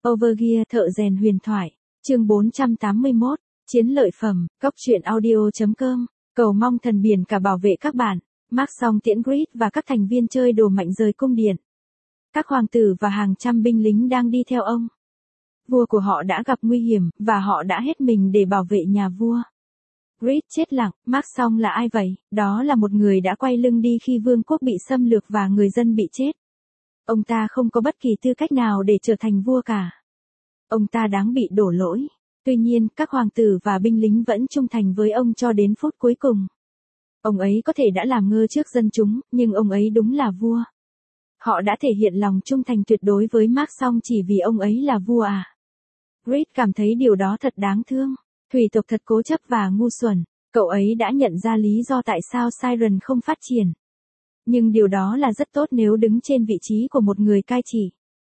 Overgear thợ rèn huyền thoại. Chương 481. Chiến lợi phẩm. Cóc truyện audio.com. Cầu mong thần biển cả bảo vệ các bạn. Mark xong tiễn Grid và các thành viên chơi đồ mạnh rời cung điện. Các hoàng tử và hàng trăm binh lính đang đi theo ông. Vua của họ đã gặp nguy hiểm, và họ đã hết mình để bảo vệ nhà vua. Grid chết lặng. Mark xong là ai vậy? Đó là một người đã quay lưng đi khi vương quốc bị xâm lược và người dân bị chết. Ông ta không có bất kỳ tư cách nào để trở thành vua cả. Ông ta đáng bị đổ lỗi. Tuy nhiên, các hoàng tử và binh lính vẫn trung thành với ông cho đến phút cuối cùng. Ông ấy có thể đã làm ngơ trước dân chúng, nhưng ông ấy đúng là vua. Họ đã thể hiện lòng trung thành tuyệt đối với Mark xong chỉ vì ông ấy là vua à? Grid cảm thấy điều đó thật đáng thương. Thủy tộc thật cố chấp và ngu xuẩn. Cậu ấy đã nhận ra lý do tại sao Siren không phát triển. Nhưng điều đó là rất tốt nếu đứng trên vị trí của một người cai trị.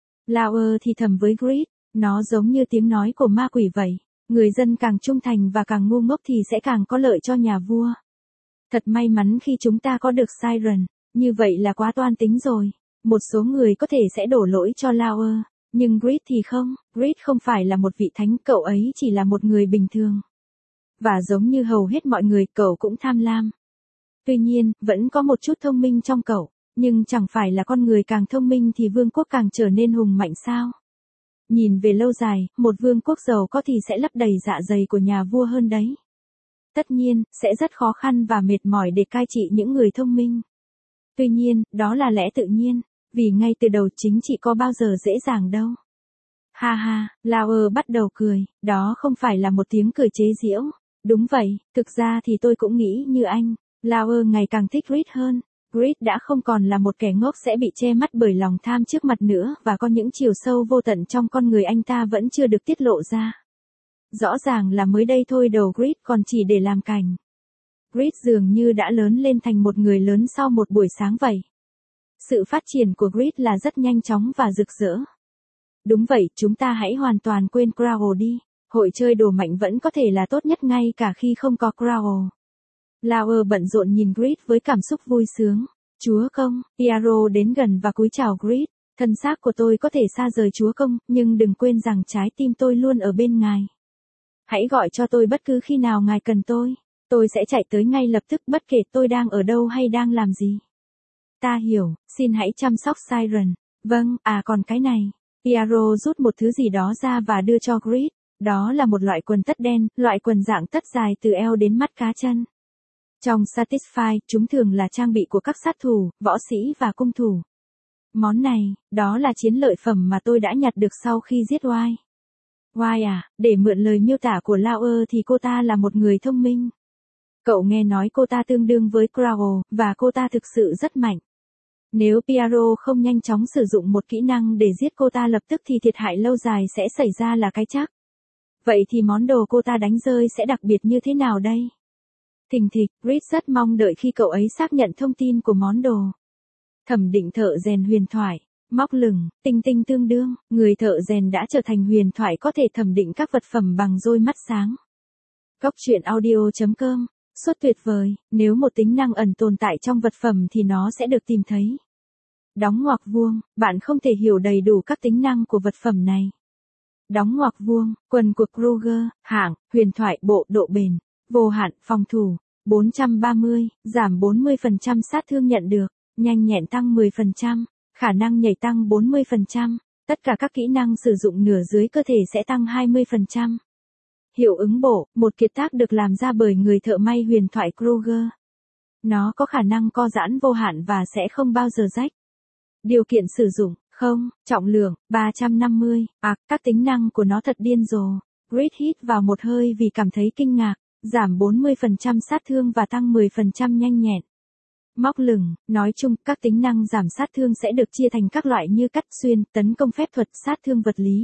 Lauer thì thầm với Grid, nó giống như tiếng nói của ma quỷ vậy. Người dân càng trung thành và càng ngu ngốc thì sẽ càng có lợi cho nhà vua. Thật may mắn khi chúng ta có được Siren, như vậy là quá toan tính rồi. Một số người có thể sẽ đổ lỗi cho Lauer, nhưng Grid thì không. Grid không phải là một vị thánh, cậu ấy chỉ là một người bình thường. Và giống như hầu hết mọi người, cậu cũng tham lam. Tuy nhiên, vẫn có một chút thông minh trong cậu, nhưng chẳng phải là con người càng thông minh thì vương quốc càng trở nên hùng mạnh sao? Nhìn về lâu dài, một vương quốc giàu có thì sẽ lấp đầy dạ dày của nhà vua hơn đấy. Tất nhiên, sẽ rất khó khăn và mệt mỏi để cai trị những người thông minh. Tuy nhiên, đó là lẽ tự nhiên, vì ngay từ đầu chính trị có bao giờ dễ dàng đâu. Ha ha, Lauer bắt đầu cười, đó không phải là một tiếng cười chế giễu. Đúng vậy, thực ra thì tôi cũng nghĩ như anh. Lauer ngày càng thích Grid hơn. Grid đã không còn là một kẻ ngốc sẽ bị che mắt bởi lòng tham trước mặt nữa và có những chiều sâu vô tận trong con người anh ta vẫn chưa được tiết lộ ra. Rõ ràng là mới đây thôi đầu Grid còn chỉ để làm cảnh. Grid dường như đã lớn lên thành một người lớn sau một buổi sáng vậy. Sự phát triển của Grid là rất nhanh chóng và rực rỡ. Đúng vậy, chúng ta hãy hoàn toàn quên Crow đi. Hội chơi đồ mạnh vẫn có thể là tốt nhất ngay cả khi không có Crow. Lauer bận rộn nhìn Grid với cảm xúc vui sướng. Chúa công, Piero đến gần và cúi chào Grid. Thân xác của tôi có thể xa rời chúa công, nhưng đừng quên rằng trái tim tôi luôn ở bên ngài. Hãy gọi cho tôi bất cứ khi nào ngài cần tôi. Tôi sẽ chạy tới ngay lập tức bất kể tôi đang ở đâu hay đang làm gì. Ta hiểu, xin hãy chăm sóc Siren. Vâng, còn cái này. Piero rút một thứ gì đó ra và đưa cho Grid. Đó là một loại quần tất đen, loại quần dạng tất dài từ eo đến mắt cá chân. Trong Satisfy, chúng thường là trang bị của các sát thủ, võ sĩ và cung thủ. Món này, đó là chiến lợi phẩm mà tôi đã nhặt được sau khi giết Wai. Wai à, để mượn lời miêu tả của Lauer thì cô ta là một người thông minh. Cậu nghe nói cô ta tương đương với Crow, và cô ta thực sự rất mạnh. Nếu Piero không nhanh chóng sử dụng một kỹ năng để giết cô ta lập tức thì thiệt hại lâu dài sẽ xảy ra là cái chắc. Vậy thì món đồ cô ta đánh rơi sẽ đặc biệt như thế nào đây? Thình thịch, Grid rất mong đợi khi cậu ấy xác nhận thông tin của món đồ. Thẩm định thợ rèn huyền thoại, móc lửng, tinh tinh tương đương, người thợ rèn đã trở thành huyền thoại có thể thẩm định các vật phẩm bằng đôi mắt sáng. Cóc truyện audio.com, suốt tuyệt vời, nếu một tính năng ẩn tồn tại trong vật phẩm thì nó sẽ được tìm thấy. Đóng ngoặc vuông, bạn không thể hiểu đầy đủ các tính năng của vật phẩm này. Đóng ngoặc vuông, quần của Kruger, hạng, huyền thoại bộ độ bền. Vô hạn, phòng thủ, 430, giảm 40% sát thương nhận được, nhanh nhẹn tăng 10%, khả năng nhảy tăng 40%, tất cả các kỹ năng sử dụng nửa dưới cơ thể sẽ tăng 20%. Hiệu ứng bổ, một kiệt tác được làm ra bởi người thợ may huyền thoại Kruger. Nó có khả năng co giãn vô hạn và sẽ không bao giờ rách. Điều kiện sử dụng, không, trọng lượng, 350, các tính năng của nó thật điên rồ. Grid hít vào một hơi vì cảm thấy kinh ngạc. Giảm 40% sát thương và tăng 10% nhanh nhẹn. Móc lửng, nói chung, các tính năng giảm sát thương sẽ được chia thành các loại như cắt xuyên, tấn công phép thuật, sát thương vật lý,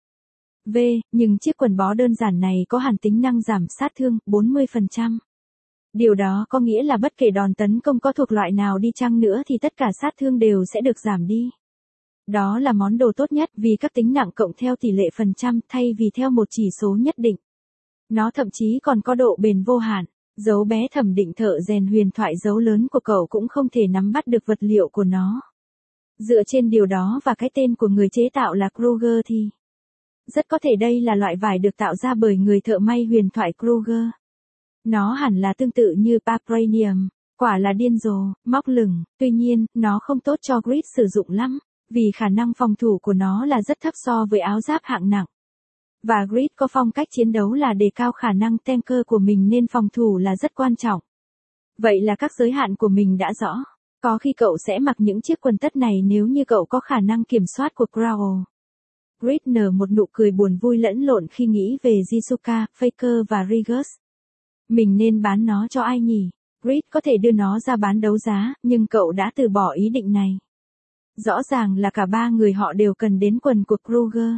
v. Nhưng chiếc quần bó đơn giản này có hẳn tính năng giảm sát thương, 40%. Điều đó có nghĩa là bất kể đòn tấn công có thuộc loại nào đi chăng nữa thì tất cả sát thương đều sẽ được giảm đi. Đó là món đồ tốt nhất vì các tính nặng cộng theo tỷ lệ phần trăm thay vì theo một chỉ số nhất định. Nó thậm chí còn có độ bền vô hạn. Dấu bé thẩm định thợ rèn huyền thoại dấu lớn của cậu cũng không thể nắm bắt được vật liệu của nó. Dựa trên điều đó và cái tên của người chế tạo là Kruger thì Rất có thể đây là loại vải được tạo ra bởi người thợ may huyền thoại Kruger. Nó hẳn là tương tự như Vibranium, quả là điên rồ, móc lửng, tuy nhiên, nó không tốt cho Grid sử dụng lắm, vì khả năng phòng thủ của nó là rất thấp so với áo giáp hạng nặng. Và Grid có phong cách chiến đấu là đề cao khả năng tanker của mình nên phòng thủ là rất quan trọng. Vậy là các giới hạn của mình đã rõ. Có khi cậu sẽ mặc những chiếc quần tất này nếu như cậu có khả năng kiểm soát của Growl. Grid nở một nụ cười buồn vui lẫn lộn khi nghĩ về Jisuka, Faker và Rigus. Mình nên bán nó cho ai nhỉ? Grid có thể đưa nó ra bán đấu giá, nhưng cậu đã từ bỏ ý định này. Rõ ràng là cả ba người họ đều cần đến quần của Kruger.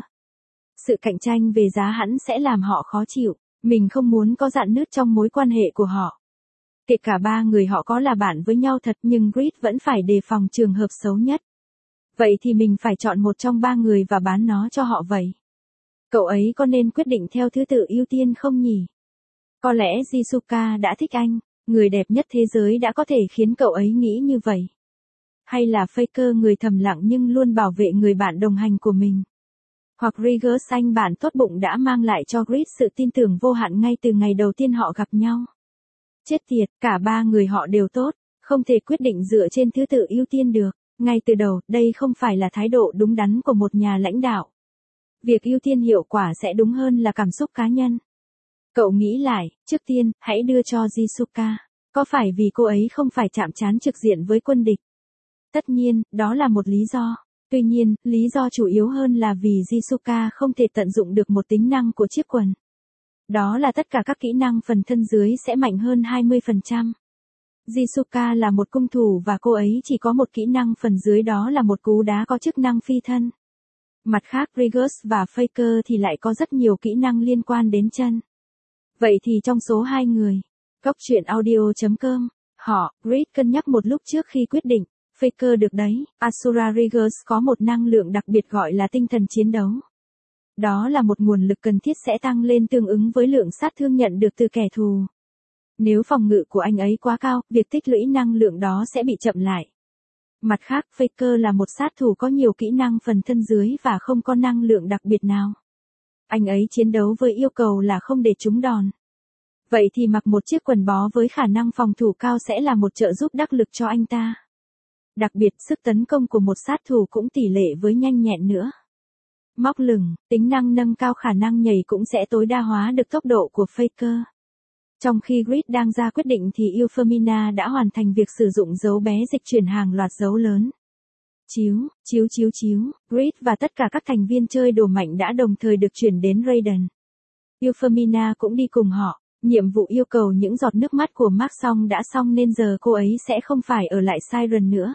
Sự cạnh tranh về giá hẳn sẽ làm họ khó chịu. Mình không muốn có rạn nứt trong mối quan hệ của họ. Kể cả ba người họ có là bạn với nhau thật nhưng Grid vẫn phải đề phòng trường hợp xấu nhất. Vậy thì mình phải chọn một trong ba người và bán nó cho họ vậy. Cậu ấy có nên quyết định theo thứ tự ưu tiên không nhỉ? Có lẽ Jisuka đã thích anh, người đẹp nhất thế giới đã có thể khiến cậu ấy nghĩ như vậy. Hay là Faker người thầm lặng nhưng luôn bảo vệ người bạn đồng hành của mình. Hoặc Rigus anh bạn tốt bụng đã mang lại cho Grid sự tin tưởng vô hạn ngay từ ngày đầu tiên họ gặp nhau. Chết tiệt, cả ba người họ đều tốt, không thể quyết định dựa trên thứ tự ưu tiên được. Ngay từ đầu, đây không phải là thái độ đúng đắn của một nhà lãnh đạo. Việc ưu tiên hiệu quả sẽ đúng hơn là cảm xúc cá nhân. Cậu nghĩ lại, trước tiên, hãy đưa cho Jisuka. Có phải vì cô ấy không phải chạm trán trực diện với quân địch? Tất nhiên, đó là một lý do. Tuy nhiên, lý do chủ yếu hơn là vì Jisuka không thể tận dụng được một tính năng của chiếc quần. Đó là tất cả các kỹ năng phần thân dưới sẽ mạnh hơn 20%. Jisuka là một cung thủ và cô ấy chỉ có một kỹ năng phần dưới đó là một cú đá có chức năng phi thân. Mặt khác Rigus và Faker thì lại có rất nhiều kỹ năng liên quan đến chân. Vậy thì trong số hai người, Góc truyện audio.com, họ, Grid cân nhắc một lúc trước khi quyết định, Faker được đấy, Asura Rigus có một năng lượng đặc biệt gọi là tinh thần chiến đấu. Đó là một nguồn lực cần thiết sẽ tăng lên tương ứng với lượng sát thương nhận được từ kẻ thù. Nếu phòng ngự của anh ấy quá cao, việc tích lũy năng lượng đó sẽ bị chậm lại. Mặt khác, Faker là một sát thủ có nhiều kỹ năng phần thân dưới và không có năng lượng đặc biệt nào. Anh ấy chiến đấu với yêu cầu là không để trúng đòn. Vậy thì mặc một chiếc quần bó với khả năng phòng thủ cao sẽ là một trợ giúp đắc lực cho anh ta. Đặc biệt, sức tấn công của một sát thủ cũng tỷ lệ với nhanh nhẹn nữa. Móc lửng, tính năng nâng cao khả năng nhảy cũng sẽ tối đa hóa được tốc độ của Faker. Trong khi Grid đang ra quyết định thì Euphemina đã hoàn thành việc sử dụng dấu bé dịch chuyển hàng loạt dấu lớn. Chiếu, Grid và tất cả các thành viên chơi đồ mạnh đã đồng thời được chuyển đến Raiden. Euphemina cũng đi cùng họ, nhiệm vụ yêu cầu những giọt nước mắt của Mark Song đã xong nên giờ cô ấy sẽ không phải ở lại Siren nữa.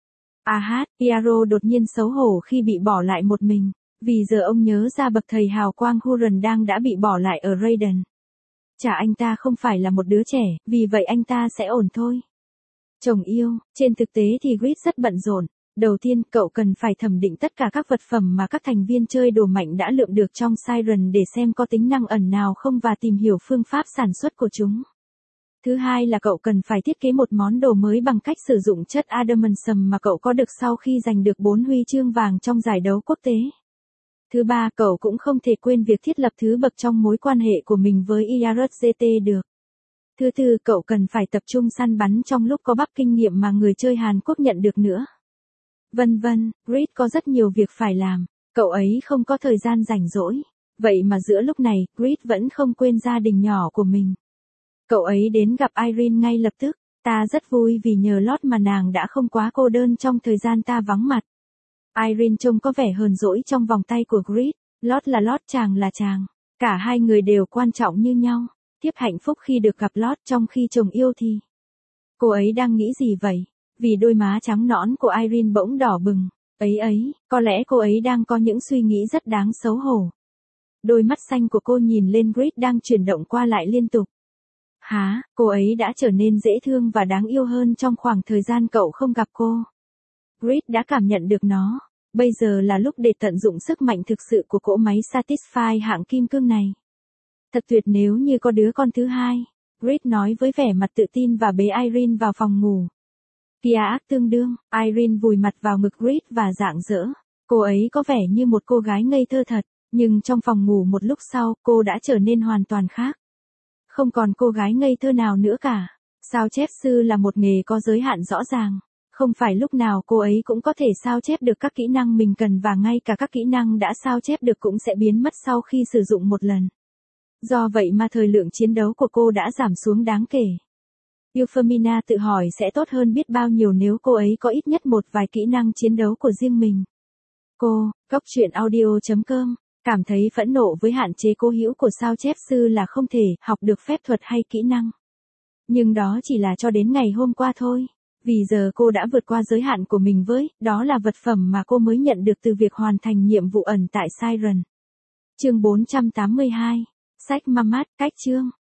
Iaro đột nhiên xấu hổ khi bị bỏ lại một mình, vì giờ ông nhớ ra bậc thầy hào quang Huron đang đã bị bỏ lại ở Raiden. Chả anh ta không phải là một đứa trẻ, vì vậy anh ta sẽ ổn thôi. Chồng yêu, trên thực tế thì Grid rất bận rộn. Đầu tiên, cậu cần phải thẩm định tất cả các vật phẩm mà các thành viên chơi đồ mạnh đã lượm được trong Siren để xem có tính năng ẩn nào không và tìm hiểu phương pháp sản xuất của chúng. Thứ hai là cậu cần phải thiết kế một món đồ mới bằng cách sử dụng chất adamantium mà cậu có được sau khi giành được 4 huy chương vàng trong giải đấu quốc tế. Thứ ba, cậu cũng không thể quên việc thiết lập thứ bậc trong mối quan hệ của mình với IRGT được. Thứ tư, cậu cần phải tập trung săn bắn trong lúc có bắp kinh nghiệm mà người chơi Hàn Quốc nhận được nữa. Vân vân, Grid có rất nhiều việc phải làm, cậu ấy không có thời gian rảnh rỗi. Vậy mà giữa lúc này, Grid vẫn không quên gia đình nhỏ của mình. Cậu ấy đến gặp Irene ngay lập tức, ta rất vui vì nhờ Lord mà nàng đã không quá cô đơn trong thời gian ta vắng mặt. Irene trông có vẻ hờn dỗi trong vòng tay của Grid, Lord là Lord, chàng là chàng. Cả hai người đều quan trọng như nhau. Thiếp hạnh phúc khi được gặp Lord trong khi chồng yêu thì. Cô ấy đang nghĩ gì vậy? Vì đôi má trắng nõn của Irene bỗng đỏ bừng. Có lẽ cô ấy đang có những suy nghĩ rất đáng xấu hổ. Đôi mắt xanh của cô nhìn lên Grid đang chuyển động qua lại liên tục. Cô ấy đã trở nên dễ thương và đáng yêu hơn trong khoảng thời gian cậu không gặp cô. Grid đã cảm nhận được nó. Bây giờ là lúc để tận dụng sức mạnh thực sự của cỗ máy Satisfy hạng kim cương này. Thật tuyệt nếu như có đứa con thứ hai, Grid nói với vẻ mặt tự tin và bế Irene vào phòng ngủ. Kia ác tương đương, Irene vùi mặt vào ngực Grid và rạng rỡ. Cô ấy có vẻ như một cô gái ngây thơ thật. Nhưng trong phòng ngủ một lúc sau, cô đã trở nên hoàn toàn khác. Không còn cô gái ngây thơ nào nữa cả. Sao chép sư là một nghề có giới hạn rõ ràng. Không phải lúc nào cô ấy cũng có thể sao chép được các kỹ năng mình cần và ngay cả các kỹ năng đã sao chép được cũng sẽ biến mất sau khi sử dụng một lần. Do vậy mà thời lượng chiến đấu của cô đã giảm xuống đáng kể. Euphemina tự hỏi sẽ tốt hơn biết bao nhiêu nếu cô ấy có ít nhất một vài kỹ năng chiến đấu của riêng mình. Cô, Cốc.audio.com, cảm thấy phẫn nộ với hạn chế cố hữu của sao chép sư là không thể học được phép thuật hay kỹ năng. Nhưng đó chỉ là cho đến ngày hôm qua thôi. Vì giờ cô đã vượt qua giới hạn của mình đó là vật phẩm mà cô mới nhận được từ việc hoàn thành nhiệm vụ ẩn tại Siren. Chương 482. Sách Mamat, cách chương.